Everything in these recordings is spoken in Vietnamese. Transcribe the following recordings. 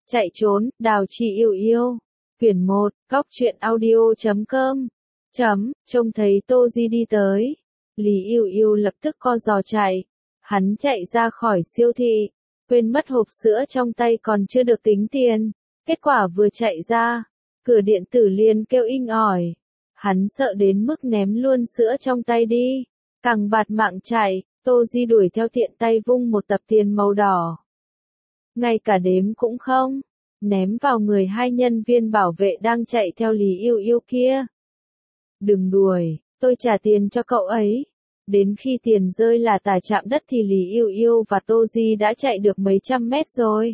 Chạy trốn, Đào Chi yêu yêu. Quyển 1, Góc truyện audio.com. Trông thấy Tô Di đi tới. Lý Yêu Yêu lập tức co giò chạy. Hắn chạy ra khỏi siêu thị. Quên mất hộp sữa trong tay còn chưa được tính tiền. Kết quả vừa chạy ra. Cửa điện tử liền kêu inh ỏi. Hắn sợ đến mức ném luôn sữa trong tay đi. Càng bạt mạng chạy, Tô Di đuổi theo tiện tay vung một tập tiền màu đỏ. Ngay cả đếm cũng không. Ném vào người hai nhân viên bảo vệ đang chạy theo Lý Yêu Yêu kia. Đừng đuổi, tôi trả tiền cho cậu ấy. Đến khi tiền rơi là tà chạm đất thì Lý Yêu Yêu và Tô Di đã chạy được mấy trăm mét rồi.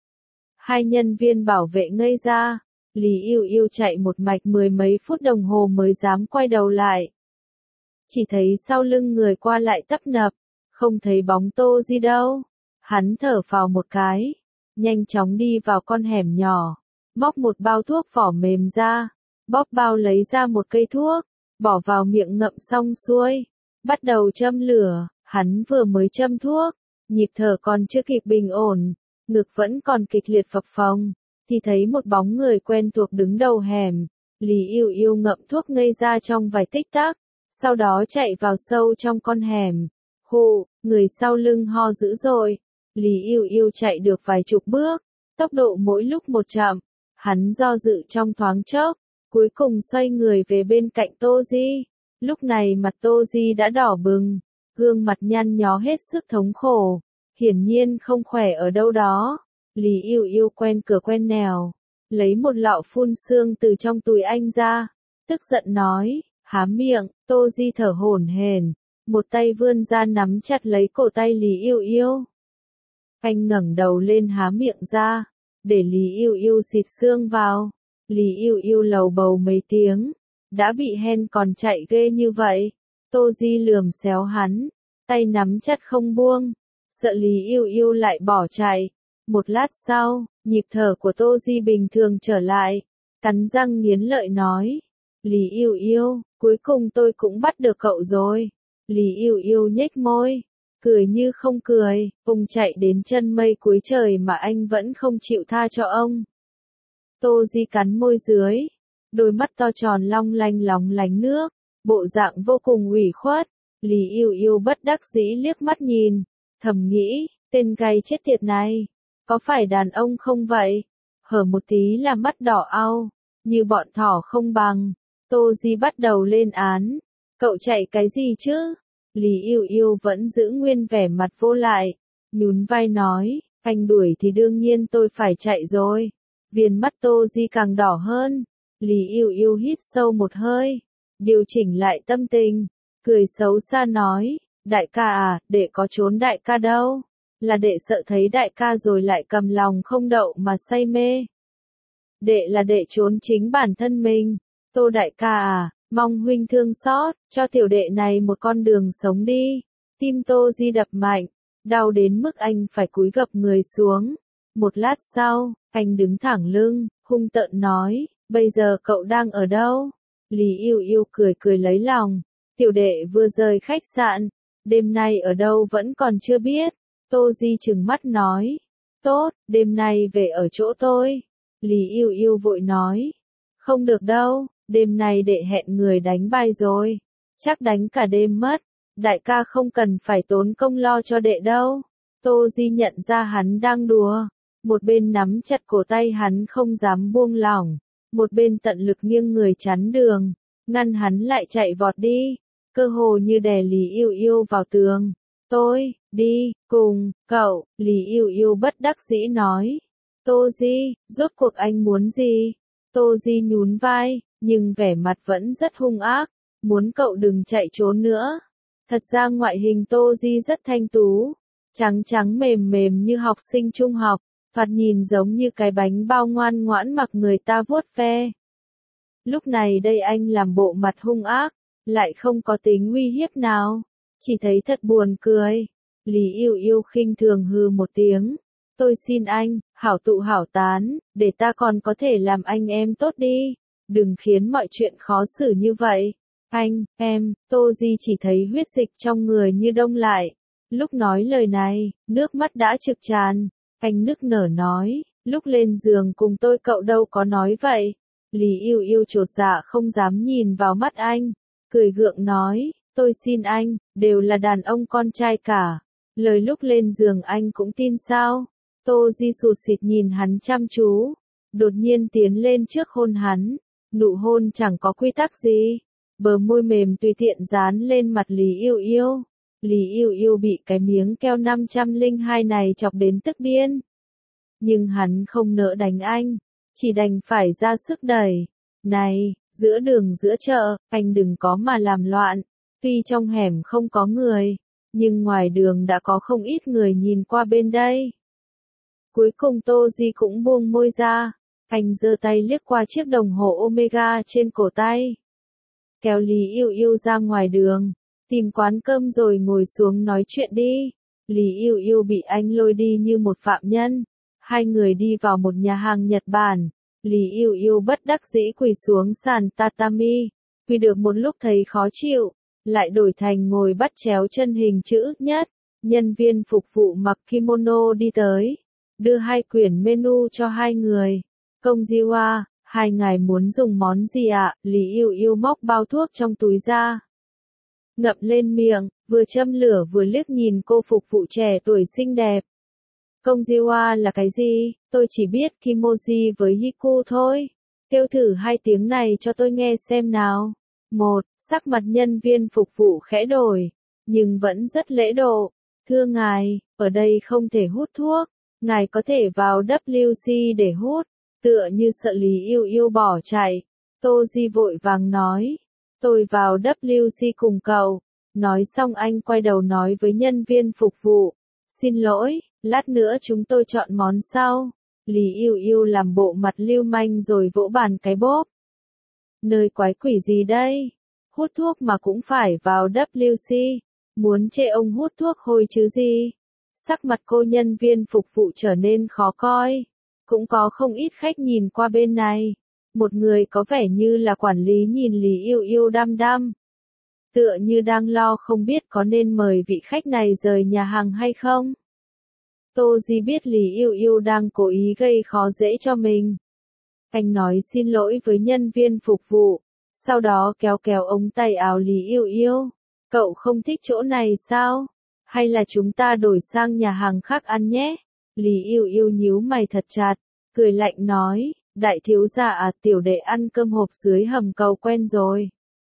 Hai nhân viên bảo vệ ngây ra. Lý Yêu Yêu chạy một mạch mười mấy phút đồng hồ mới dám quay đầu lại. Chỉ thấy sau lưng người qua lại tấp nập, không thấy bóng Tô Di đâu. Hắn thở phào một cái, nhanh chóng đi vào con hẻm nhỏ, móc một bao thuốc vỏ mềm ra, bóp bao lấy ra một cây thuốc, bỏ vào miệng ngậm xong xuôi, bắt đầu châm lửa. Hắn vừa mới châm thuốc, nhịp thở còn chưa kịp bình ổn, ngực vẫn còn kịch liệt phập phồng, thì thấy một bóng người quen thuộc đứng đầu hẻm. Lý Yêu Yêu ngậm thuốc ngây ra trong vài tích tắc, sau đó chạy vào sâu trong con hẻm. Khụ, người sau lưng ho dữ dội. Lý Yêu Yêu chạy được vài chục bước, tốc độ mỗi lúc một chậm. Hắn do dự trong thoáng chốc, cuối cùng xoay người về bên cạnh Tô Di. Lúc này mặt Tô Di đã đỏ bừng, gương mặt nhăn nhó hết sức thống khổ, hiển nhiên không khỏe ở đâu đó. Lý Yêu Yêu quen cửa quen nẻo, lấy một lọ phun sương từ trong túi anh ra, tức giận nói, há miệng. Tô Di thở hổn hển, một tay vươn ra nắm chặt lấy cổ tay Lý Yêu Yêu. Anh ngẩng đầu lên há miệng ra, để Lý Yêu Yêu xịt sương vào. Lý Yêu Yêu lầu bầu mấy tiếng, đã bị hen còn chạy ghê như vậy. Tô Di lườm xéo hắn, tay nắm chặt không buông, sợ Lý Yêu Yêu lại bỏ chạy. Một lát sau, nhịp thở của Tô Di bình thường trở lại, cắn răng nghiến lợi nói, Lý Yêu Yêu, cuối cùng tôi cũng bắt được cậu rồi. Lý Yêu Yêu nhếch môi, cười như không cười, ông chạy đến chân mây cuối trời mà anh vẫn không chịu tha cho ông. Tô Di cắn môi dưới, đôi mắt to tròn long lánh nước, bộ dạng vô cùng ủy khuất. Lý Yêu Yêu bất đắc dĩ liếc mắt nhìn, thầm nghĩ, tên gay chết tiệt này, có phải đàn ông không vậy? Hở một tí là mắt đỏ au, như bọn thỏ không bằng. Tô Di bắt đầu lên án, cậu chạy cái gì chứ? Lý Yêu Yêu vẫn giữ nguyên vẻ mặt vô lại, nhún vai nói, anh đuổi thì đương nhiên tôi phải chạy rồi. Viền mắt Tô Di càng đỏ hơn. Lý Yêu Yêu hít sâu một hơi, điều chỉnh lại tâm tình, cười xấu xa nói, đại ca à, đệ có trốn đại ca đâu, là đệ sợ thấy đại ca rồi lại cầm lòng không đậu mà say mê. Đệ là đệ trốn chính bản thân mình. Tô đại ca à, mong huynh thương xót, cho tiểu đệ này một con đường sống đi. Tim Tô Di đập mạnh, đau đến mức anh phải cúi gập người xuống. Một lát sau, anh đứng thẳng lưng, hung tợn nói, bây giờ cậu đang ở đâu? Lý Yêu Yêu cười cười lấy lòng, tiểu đệ vừa rời khách sạn, đêm nay ở đâu vẫn còn chưa biết. Tô Di trừng mắt nói, tốt, đêm nay về ở chỗ tôi. Lý Yêu Yêu vội nói, không được đâu, đêm nay đệ hẹn người đánh bài rồi, chắc đánh cả đêm mất, đại ca không cần phải tốn công lo cho đệ đâu. Tô Di nhận ra hắn đang đùa, một bên nắm chặt cổ tay hắn không dám buông lỏng, một bên tận lực nghiêng người chắn đường, ngăn hắn lại chạy vọt đi, cơ hồ như đè Lý Yêu Yêu vào tường. Tôi, đi, cùng, cậu. Lý Yêu Yêu bất đắc dĩ nói. Tô Di, rốt cuộc anh muốn gì? Tô Di nhún vai, nhưng vẻ mặt vẫn rất hung ác, muốn cậu đừng chạy trốn nữa. Thật ra ngoại hình Tô Di rất thanh tú, trắng trắng mềm mềm như học sinh trung học, thoạt nhìn giống như cái bánh bao ngoan ngoãn mặc người ta vuốt ve. Lúc này đây anh làm bộ mặt hung ác, lại không có tính uy hiếp nào, chỉ thấy thật buồn cười. Lý Yêu Yêu khinh thường hừ một tiếng, tôi xin anh, hảo tụ hảo tán, để ta còn có thể làm anh em tốt đi, đừng khiến mọi chuyện khó xử như vậy. Anh, em, Tô Di chỉ thấy huyết dịch trong người như đông lại. Lúc nói lời này, nước mắt đã trực tràn, anh nức nở nói, Lúc lên giường cùng tôi cậu đâu có nói vậy. Lý Yêu Yêu chột dạ không dám nhìn vào mắt anh, cười gượng nói, tôi xin anh, đều là đàn ông con trai cả. Lời lúc lên giường anh cũng tin sao? Tô Di sụt sịt nhìn hắn chăm chú, đột nhiên tiến lên trước hôn hắn, nụ hôn chẳng có quy tắc gì. Bờ môi mềm tùy tiện dán lên mặt Lý Yêu Yêu. Lý Yêu Yêu bị cái miếng keo 502 này chọc đến tức điên. Nhưng hắn không nỡ đánh anh, chỉ đành phải ra sức đẩy. Này, giữa đường giữa chợ, anh đừng có mà làm loạn. Tuy trong hẻm không có người, nhưng ngoài đường đã có không ít người nhìn qua bên đây. Cuối cùng Tô Di cũng buông môi ra, anh giơ tay liếc qua chiếc đồng hồ Omega trên cổ tay. Kéo Lý Yêu Yêu ra ngoài đường, tìm quán cơm rồi ngồi xuống nói chuyện đi. Lý Yêu Yêu bị anh lôi đi như một phạm nhân. Hai người đi vào một nhà hàng Nhật Bản. Lý Yêu Yêu bất đắc dĩ quỳ xuống sàn tatami. Quỳ được một lúc thấy khó chịu, lại đổi thành ngồi bắt chéo chân hình chữ nhất. Nhân viên phục vụ mặc kimono đi tới, đưa 2 quyển menu cho hai người. Công Jiwa, hai ngài muốn dùng món gì ạ? Lý Yêu Yêu móc bao thuốc trong túi ra, ngậm lên miệng, vừa châm lửa vừa liếc nhìn cô phục vụ trẻ tuổi xinh đẹp. Công Jiwa là cái gì? Tôi chỉ biết Kimoji với Hiku thôi. Kêu thử 2 tiếng này cho tôi nghe xem nào. Sắc mặt nhân viên phục vụ khẽ đổi, nhưng vẫn rất lễ độ. Thưa ngài, ở đây không thể hút thuốc. Ngài có thể vào WC để hút. Tựa như sợ Lý Yêu Yêu bỏ chạy, Tô Di vội vàng nói. Tôi vào WC cùng cậu. Nói xong anh quay đầu nói với nhân viên phục vụ. Xin lỗi, lát nữa chúng tôi chọn món sau. Lý Yêu Yêu làm bộ mặt lưu manh rồi vỗ bàn cái bốp. Nơi quái quỷ gì đây? Hút thuốc mà cũng phải vào WC. Muốn chê ông hút thuốc hôi chứ gì? Sắc mặt cô nhân viên phục vụ trở nên khó coi. Cũng có không ít khách nhìn qua bên này. Một người có vẻ như là quản lý nhìn Lý Yêu Yêu đăm đăm. Tựa như đang lo không biết có nên mời vị khách này rời nhà hàng hay không. Tô Di biết Lý Yêu Yêu đang cố ý gây khó dễ cho mình. Anh nói xin lỗi với nhân viên phục vụ, sau đó kéo kéo ống tay áo Lý Yêu Yêu. Cậu không thích chỗ này sao? Hay là chúng ta đổi sang nhà hàng khác ăn nhé? Lý Yêu Yêu nhíu mày thật chặt, cười lạnh nói, đại thiếu gia à, tiểu đệ ăn cơm hộp dưới hầm cầu quen rồi.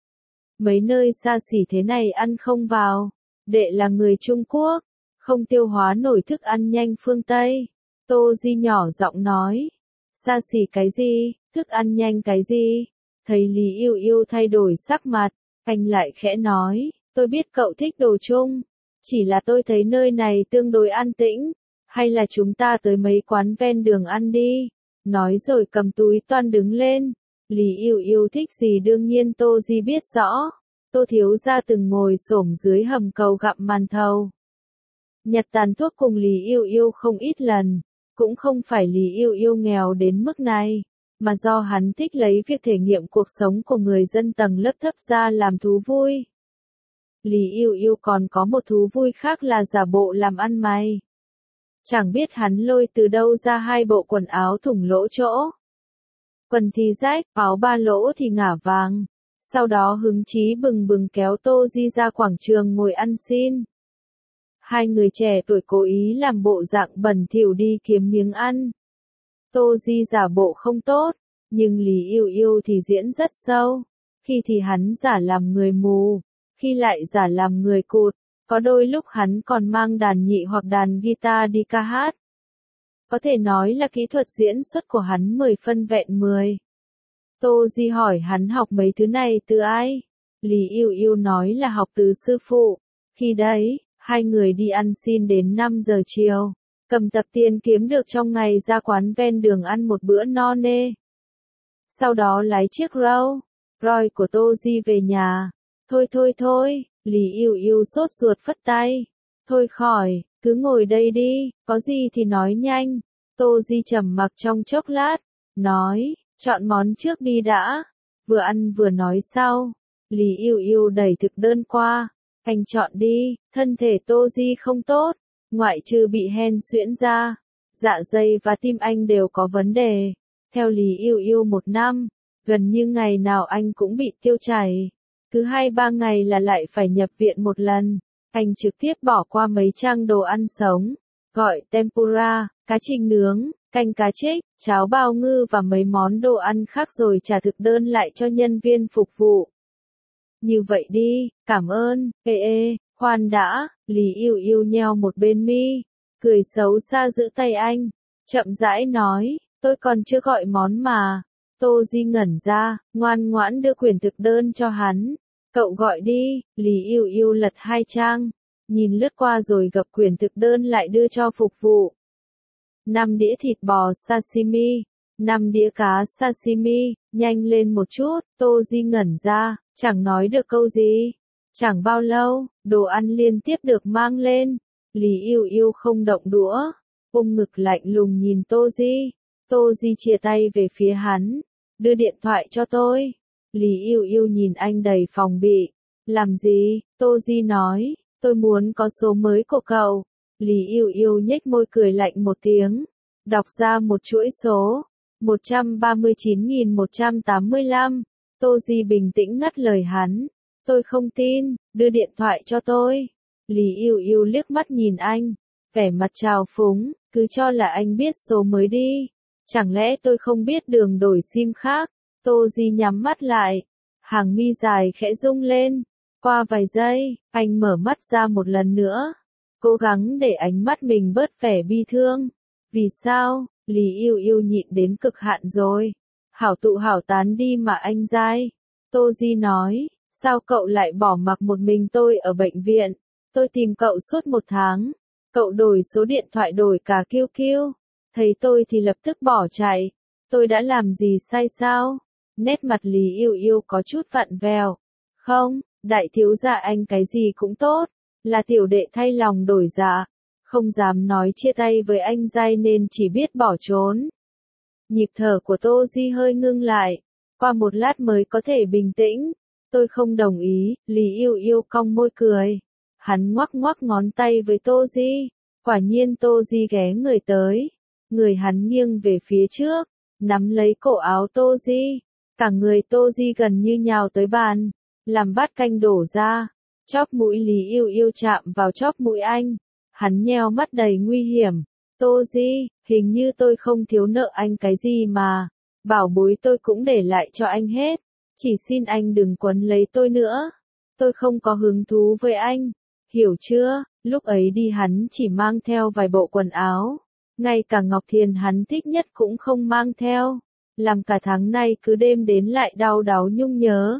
Mấy nơi xa xỉ thế này ăn không vào, đệ là người Trung Quốc, không tiêu hóa nổi thức ăn nhanh phương Tây. Tô Di nhỏ giọng nói, xa xỉ cái gì, thức ăn nhanh cái gì? Thấy Lý Yêu Yêu thay đổi sắc mặt, anh lại khẽ nói, tôi biết cậu thích đồ Trung, chỉ là tôi thấy nơi này tương đối an tĩnh, hay là chúng ta tới mấy quán ven đường ăn đi. Nói rồi cầm túi toan đứng lên. Lý Yêu Yêu thích gì đương nhiên Tô Di biết rõ. Tô thiếu gia từng ngồi xổm dưới hầm cầu gặm màn thầu, nhặt tàn thuốc cùng Lý Yêu Yêu không ít lần. Cũng không phải Lý Yêu Yêu nghèo đến mức này, mà do hắn thích lấy việc thể nghiệm cuộc sống của người dân tầng lớp thấp ra làm thú vui. Lý Yêu Yêu còn có một thú vui khác là giả bộ làm ăn mày. Chẳng biết hắn lôi từ đâu ra 2 bộ quần áo thủng lỗ chỗ. Quần thì rách, áo 3 lỗ thì ngả vàng. Sau đó hứng chí bừng bừng kéo Tô Di ra quảng trường ngồi ăn xin. Hai người trẻ tuổi cố ý làm bộ dạng bẩn thỉu đi kiếm miếng ăn. Tô Di giả bộ không tốt, nhưng Lý Yêu Yêu thì diễn rất sâu. Khi thì hắn giả làm người mù, khi lại giả làm người cụt. Có đôi lúc hắn còn mang đàn nhị hoặc đàn guitar đi ca hát. Có thể nói là kỹ thuật diễn xuất của hắn 10 phân vẹn 10. Tô Di hỏi hắn học mấy thứ này từ ai? Lý Yêu Yêu nói là học từ sư phụ. Khi đấy, hai người đi ăn xin đến 5 giờ chiều. Cầm tập tiền kiếm được trong ngày ra quán ven đường ăn một bữa no nê. Sau đó lái chiếc Rolls-Royce của Tô Di về nhà. Thôi, Lý Yêu Yêu sốt ruột phất tay. Thôi khỏi, cứ ngồi đây đi, có gì thì nói nhanh. Tô Di trầm mặc trong chốc lát, nói, chọn món trước đi đã. Vừa ăn vừa nói sau. Lý Yêu Yêu đẩy thực đơn qua. Anh chọn đi, thân thể Tô Di không tốt, ngoại trừ bị hen suyễn ra. Dạ dày và tim anh đều có vấn đề. Theo Lý Yêu Yêu 1 năm, gần như ngày nào anh cũng bị tiêu chảy. Cứ 2-3 ngày là lại phải nhập viện một lần. Anh trực tiếp bỏ qua mấy trang đồ ăn sống, gọi tempura, cá trình nướng, canh cá trích, cháo bào ngư và mấy món đồ ăn khác rồi trả thực đơn lại cho nhân viên phục vụ. Như vậy đi, cảm ơn, khoan đã, Lý Yêu Yêu nheo một bên mi, cười xấu xa giữ tay anh, chậm rãi nói, tôi còn chưa gọi món mà. Tô Di ngẩn ra, ngoan ngoãn đưa quyển thực đơn cho hắn. Cậu gọi đi, Lý Yêu Yêu lật 2 trang, nhìn lướt qua rồi gập quyển thực đơn lại đưa cho phục vụ. 5 đĩa thịt bò sashimi, 5 đĩa cá sashimi, nhanh lên một chút, Tô Di ngẩn ra, chẳng nói được câu gì. Chẳng bao lâu, đồ ăn liên tiếp được mang lên, Lý Yêu Yêu không động đũa, ôm ngực lạnh lùng nhìn Tô Di. Tô Di chia tay về phía hắn, đưa điện thoại cho tôi. Lý Yêu Yêu nhìn anh đầy phòng bị. Làm gì? Tô Di nói, tôi muốn có số mới của cậu. Lý Yêu Yêu nhếch môi cười lạnh một tiếng, đọc ra một chuỗi số, 139.185. Tô Di bình tĩnh ngắt lời hắn, tôi không tin, đưa điện thoại cho tôi. Lý Yêu Yêu liếc mắt nhìn anh, vẻ mặt trào phúng, cứ cho là anh biết số mới đi. Chẳng lẽ tôi không biết đường đổi sim khác? Tô Di nhắm mắt lại, hàng mi dài khẽ rung lên. Qua vài giây, anh mở mắt ra một lần nữa, cố gắng để ánh mắt mình bớt vẻ bi thương. Vì sao? Lý Yêu Yêu nhịn đến cực hạn rồi. Hảo tụ hảo tán đi mà anh dai. Tô Di nói, sao cậu lại bỏ mặc một mình tôi ở bệnh viện? Tôi tìm cậu suốt 1 tháng. Cậu đổi số điện thoại đổi cả QQ. Thấy tôi thì lập tức bỏ chạy. Tôi đã làm gì sai sao? Nét mặt Lý Yêu Yêu có chút vặn vẹo. Không, đại thiếu gia anh cái gì cũng tốt. Là tiểu đệ thay lòng đổi dạ. Không dám nói chia tay với anh dai nên chỉ biết bỏ trốn. Nhịp thở của Tô Di hơi ngưng lại. Qua một lát mới có thể bình tĩnh. Tôi không đồng ý, Lý Yêu Yêu cong môi cười. Hắn ngoắc ngoắc ngón tay với Tô Di. Quả nhiên Tô Di ghé người tới. Người hắn nghiêng về phía trước, nắm lấy cổ áo Tô Di. Cả người Tô Di gần như nhào tới bàn, làm bát canh đổ ra. Chóp mũi Lý Yêu Yêu chạm vào chóp mũi anh. Hắn nheo mắt đầy nguy hiểm. Tô Di, hình như tôi không thiếu nợ anh cái gì mà. Bảo bối tôi cũng để lại cho anh hết. Chỉ xin anh đừng quấn lấy tôi nữa. Tôi không có hứng thú với anh. Hiểu chưa? Lúc ấy đi hắn chỉ mang theo vài bộ quần áo. Ngay cả Ngọc Thiền hắn thích nhất cũng không mang theo. Làm cả tháng nay cứ đêm đến lại đau đáu nhung nhớ.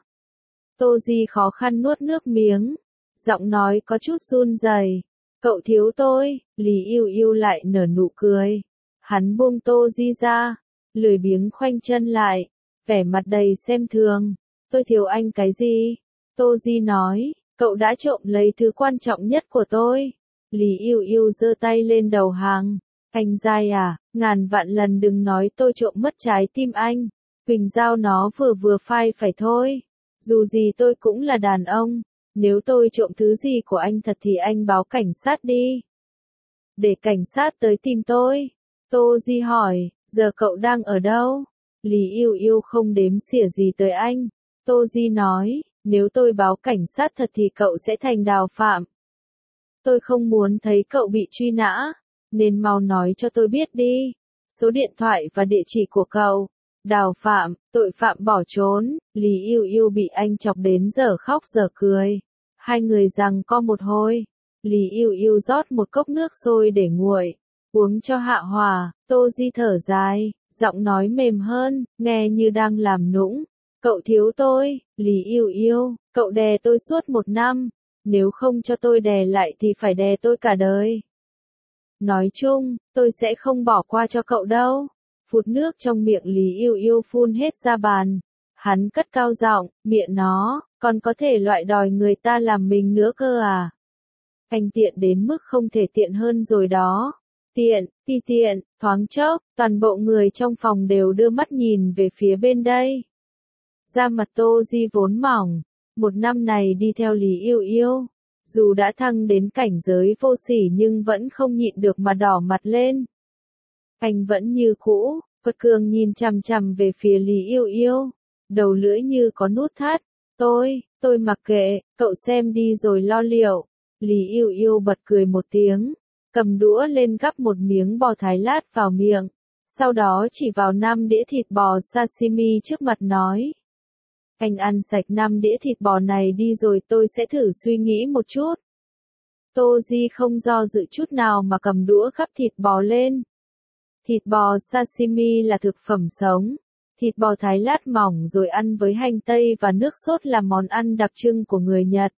Tô Di khó khăn nuốt nước miếng. Giọng nói có chút run rẩy. Cậu thiếu tôi. Lý Yêu Yêu lại nở nụ cười. Hắn buông Tô Di ra. Lười biếng khoanh chân lại. Vẻ mặt đầy xem thường. Tôi thiếu anh cái gì? Tô Di nói. Cậu đã trộm lấy thứ quan trọng nhất của tôi. Lý Yêu Yêu giơ tay lên đầu hàng. Anh dai à, ngàn vạn lần đừng nói tôi trộm mất trái tim anh. Quỳnh Giao nó vừa vừa phai phải thôi. Dù gì tôi cũng là đàn ông. Nếu tôi trộm thứ gì của anh thật thì anh báo cảnh sát đi. Để cảnh sát tới tìm tôi. Tô Di hỏi, giờ cậu đang ở đâu? Lý Yêu Yêu không đếm xỉa gì tới anh. Tô Di nói, nếu tôi báo cảnh sát thật thì cậu sẽ thành đào phạm. Tôi không muốn thấy cậu bị truy nã. Nên mau nói cho tôi biết đi. Số điện thoại và địa chỉ của cậu. Đào phạm, tội phạm bỏ trốn. Lý Yêu Yêu bị anh chọc đến giờ khóc giờ cười. Hai người giằng co một hồi. Lý Yêu Yêu rót một cốc nước sôi để nguội. Uống cho hạ hòa. Tô Di thở dài. Giọng nói mềm hơn, nghe như đang làm nũng. Cậu thiếu tôi. Lý Yêu Yêu, cậu đè tôi suốt 1 năm. Nếu không cho tôi đè lại thì phải đè tôi cả đời. Nói chung, tôi sẽ không bỏ qua cho cậu đâu. Phụt nước trong miệng Lý Yêu Yêu phun hết ra bàn. Hắn cất cao giọng, miệng nó, còn có thể loại đòi người ta làm mình nữa cơ à? Anh tiện đến mức không thể tiện hơn rồi đó. Tiện, thoáng chốc, toàn bộ người trong phòng đều đưa mắt nhìn về phía bên đây. Da mặt Tô Di vốn mỏng. 1 năm này đi theo Lý Yêu Yêu. Dù đã thăng đến cảnh giới vô sỉ nhưng vẫn không nhịn được mà đỏ mặt lên. Anh vẫn như cũ, Quật Cường nhìn chằm chằm về phía Lý Yêu Yêu, đầu lưỡi như có nút thắt. Tôi mặc kệ, cậu xem đi rồi lo liệu. Lý Yêu Yêu bật cười một tiếng, cầm đũa lên gắp một miếng bò Thái lát vào miệng, sau đó chỉ vào 5 đĩa thịt bò sashimi trước mặt nói. Anh ăn sạch 5 đĩa thịt bò này đi rồi tôi sẽ thử suy nghĩ một chút. Tô Di không do dự chút nào mà cầm đũa gắp thịt bò lên. Thịt bò sashimi là thực phẩm sống. Thịt bò Thái lát mỏng rồi ăn với hành tây và nước sốt là món ăn đặc trưng của người Nhật.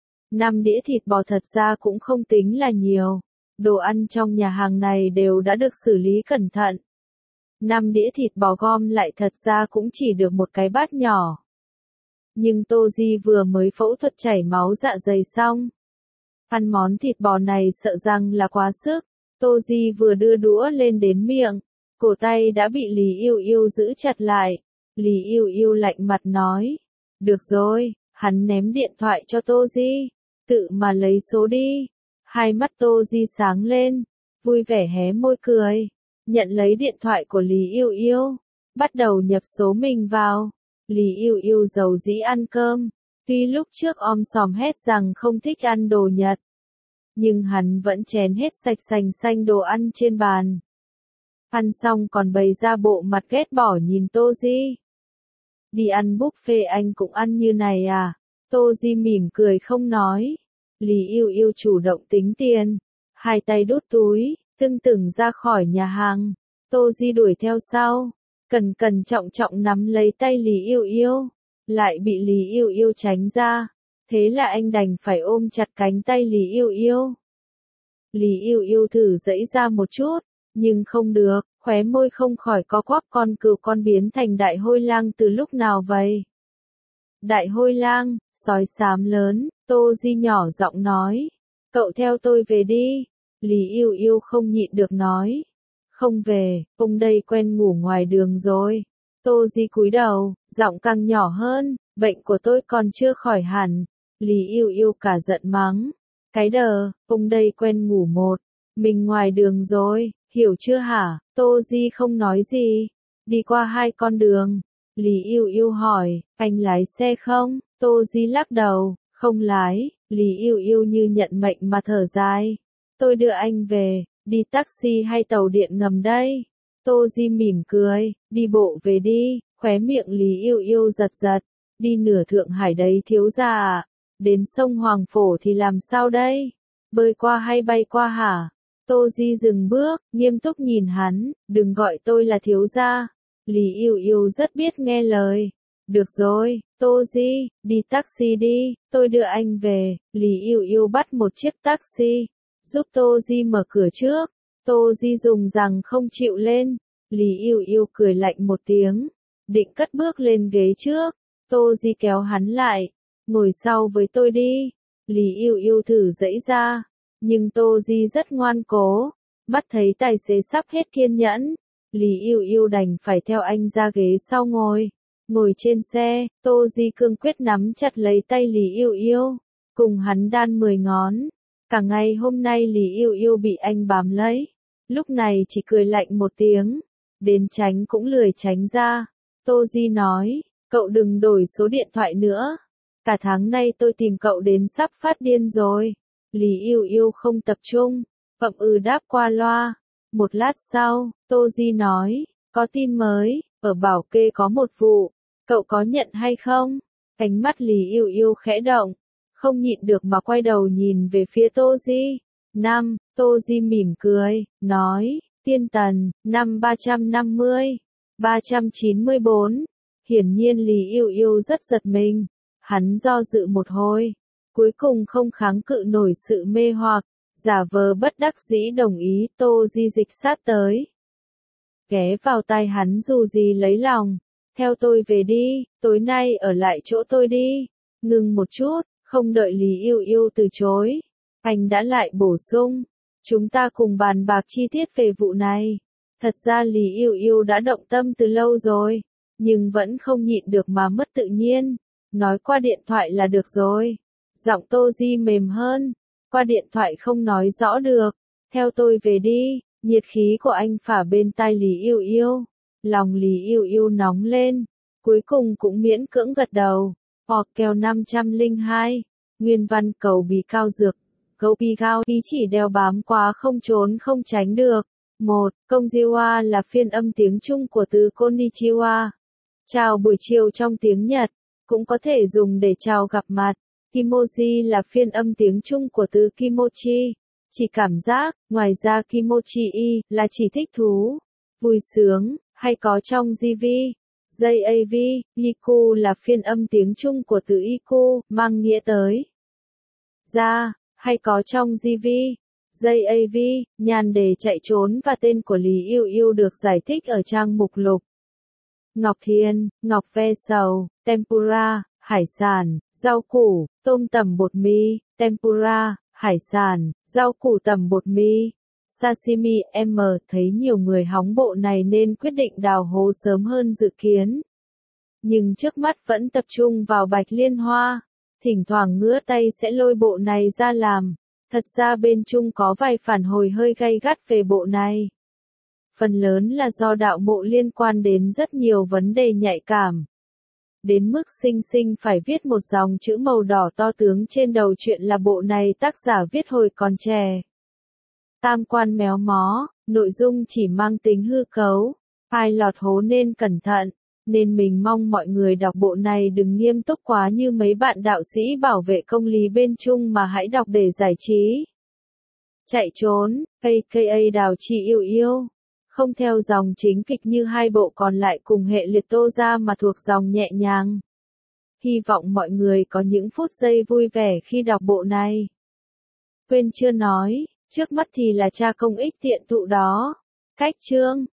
5 đĩa thịt bò thật ra cũng không tính là nhiều. Đồ ăn trong nhà hàng này đều đã được xử lý cẩn thận. 5 đĩa thịt bò gom lại thật ra cũng chỉ được một cái bát nhỏ. Nhưng Tô Di vừa mới phẫu thuật chảy máu dạ dày xong. Ăn món thịt bò này sợ rằng là quá sức. Tô Di vừa đưa đũa lên đến miệng, cổ tay đã bị Lý Yêu Yêu giữ chặt lại. Lý Yêu Yêu lạnh mặt nói. Được rồi, hắn ném điện thoại cho Tô Di. Tự mà lấy số đi. Hai mắt Tô Di sáng lên, vui vẻ hé môi cười. Nhận lấy điện thoại của Lý Yêu Yêu, bắt đầu nhập số mình vào. Lý Yêu Yêu giàu dĩ ăn cơm. Tuy lúc trước om sòm hét rằng không thích ăn đồ Nhật, nhưng hắn vẫn chén hết sạch sành xanh đồ ăn trên bàn. Ăn xong còn bày ra bộ mặt ghét bỏ nhìn Tô Di. Đi ăn buffet anh cũng ăn như này à? Tô Di mỉm cười không nói. Lý Yêu Yêu chủ động tính tiền, hai tay đút túi, tưng tửng ra khỏi nhà hàng. Tô Di đuổi theo sau, cẩn cẩn trọng trọng nắm lấy tay Lý Yêu Yêu, lại bị Lý Yêu Yêu tránh ra. Thế là anh đành phải ôm chặt cánh tay Lý Yêu Yêu. Lý Yêu Yêu thử giãy ra một chút, nhưng không được, khóe môi không khỏi co quắp. Con cừu con biến thành đại hôi lang từ lúc nào vậy? Đại hôi lang, sói xám lớn, Tô Di nhỏ giọng nói. Cậu theo tôi về đi. Lý Yêu Yêu không nhịn được nói. Không về, ông đây quen ngủ ngoài đường rồi. Tô Di cúi đầu, giọng càng nhỏ hơn. Bệnh của tôi còn chưa khỏi hẳn. Lý Yêu Yêu cả giận mắng. Cái đờ, ông đây quen ngủ một mình ngoài đường rồi, hiểu chưa hả? Tô Di không nói gì. Đi qua hai con đường. Lý Yêu Yêu hỏi, anh lái xe không? Tô Di lắc đầu, không lái. Lý Yêu Yêu như nhận mệnh mà thở dài. Tôi đưa anh về, đi taxi hay tàu điện ngầm đây? Tô Di mỉm cười, đi bộ về đi. Khóe miệng Lý Yêu Yêu giật giật. Đi nửa Thượng Hải đấy thiếu gia à? Đến sông Hoàng Phổ thì làm sao đây? Bơi qua hay bay qua hả? Tô Di dừng bước, nghiêm túc nhìn hắn, đừng gọi tôi là thiếu gia. Lý Yêu Yêu rất biết nghe lời. Được rồi, Tô Di, đi taxi đi, tôi đưa anh về. Lý Yêu Yêu bắt một chiếc taxi, giúp Tô Di mở cửa trước. Tô Di dùng rằng không chịu lên. Lý Yêu Yêu cười lạnh một tiếng, định cất bước lên ghế trước. Tô Di kéo hắn lại. Ngồi sau với tôi đi. Lý Yêu Yêu thử giãy ra, nhưng Tô Di rất ngoan cố. Mắt thấy tài xế sắp hết kiên nhẫn, Lý Yêu Yêu đành phải theo anh ra ghế sau ngồi. Ngồi trên xe, Tô Di cương quyết nắm chặt lấy tay Lý Yêu Yêu, cùng hắn đan 10 ngón. Cả ngày hôm nay Lý Yêu Yêu bị anh bám lấy, lúc này chỉ cười lạnh một tiếng, đến tránh cũng lười tránh ra. Tô Di nói, cậu đừng đổi số điện thoại nữa. Cả tháng nay tôi tìm cậu đến sắp phát điên rồi. Lý Yêu Yêu không tập trung, đáp qua loa. Một lát sau, Tô Di nói, có tin mới, ở Bảo Kê có một vụ, cậu có nhận hay không? Ánh mắt Lý Yêu Yêu khẽ động, không nhịn được mà quay đầu nhìn về phía Tô Di. Tô Di mỉm cười, nói, Tiên Tần, năm 350, 394. Hiển nhiên Lý Yêu Yêu rất giật mình. Hắn do dự một hồi, cuối cùng không kháng cự nổi sự mê hoặc, giả vờ bất đắc dĩ đồng ý. Tô Di dịch sát tới, ghé vào tai hắn dù gì lấy lòng. Theo tôi về đi, tối nay ở lại chỗ tôi đi. Ngừng một chút, không đợi Lý Yêu Yêu từ chối, anh đã lại bổ sung, chúng ta cùng bàn bạc chi tiết về vụ này. Thật ra Lý Yêu Yêu đã động tâm từ lâu rồi, nhưng vẫn không nhịn được mà mất tự nhiên. Nói qua điện thoại là được rồi. Giọng Tô Di mềm hơn. Qua điện thoại không nói rõ được. Theo tôi về đi. Nhiệt khí của anh phả bên tai Lý Yêu Yêu. Lòng Lý Yêu Yêu nóng lên. Cuối cùng cũng miễn cưỡng gật đầu. Hoặc kèo 502. Nguyên văn cầu bì cao dược. Cầu bì cao ý chỉ đeo bám quá không trốn không tránh được. 1. Konnichiwa là phiên âm tiếng Trung của từ Konnichiwa. Chào buổi chiều trong tiếng Nhật. Cũng có thể dùng để chào gặp mặt. Kimoji là phiên âm tiếng Trung của từ kimochi. Chỉ cảm giác, ngoài ra kimochi là chỉ thích thú, vui sướng, hay có trong GV. JAV, Iku là phiên âm tiếng Trung của từ Iku, mang nghĩa tới ra, hay có trong GV. JAV, nhan đề chạy trốn và tên của Lý Yêu Yêu được giải thích ở trang mục lục. Ngọc Thiên, ngọc ve sầu, tempura, hải sản, rau củ, tôm tẩm bột mì, tempura, hải sản, rau củ tẩm bột mì, sashimi. Em thấy nhiều người hóng bộ này nên quyết định đào hố sớm hơn dự kiến. Nhưng trước mắt vẫn tập trung vào Bạch Liên Hoa. Thỉnh thoảng ngứa tay sẽ lôi bộ này ra làm. Thật ra bên Trung có vài phản hồi hơi gay gắt về bộ này. Phần lớn là do đạo mộ liên quan đến rất nhiều vấn đề nhạy cảm. Đến mức xinh xinh phải viết một dòng chữ màu đỏ to tướng trên đầu chuyện là bộ này tác giả viết hồi còn trẻ. Tam quan méo mó, nội dung chỉ mang tính hư cấu. Ai lọt hố nên cẩn thận. Nên mình mong mọi người đọc bộ này đừng nghiêm túc quá như mấy bạn đạo sĩ bảo vệ công lý bên Trung mà hãy đọc để giải trí. Chạy trốn, aka Đào Chị Yêu Yêu. Không theo dòng chính kịch như hai bộ còn lại cùng hệ liệt Tô Gia mà thuộc dòng nhẹ nhàng. Hy vọng mọi người có những phút giây vui vẻ khi đọc bộ này. Quên chưa nói, trước mắt thì là tra công ích tiện thụ đó. Cách chương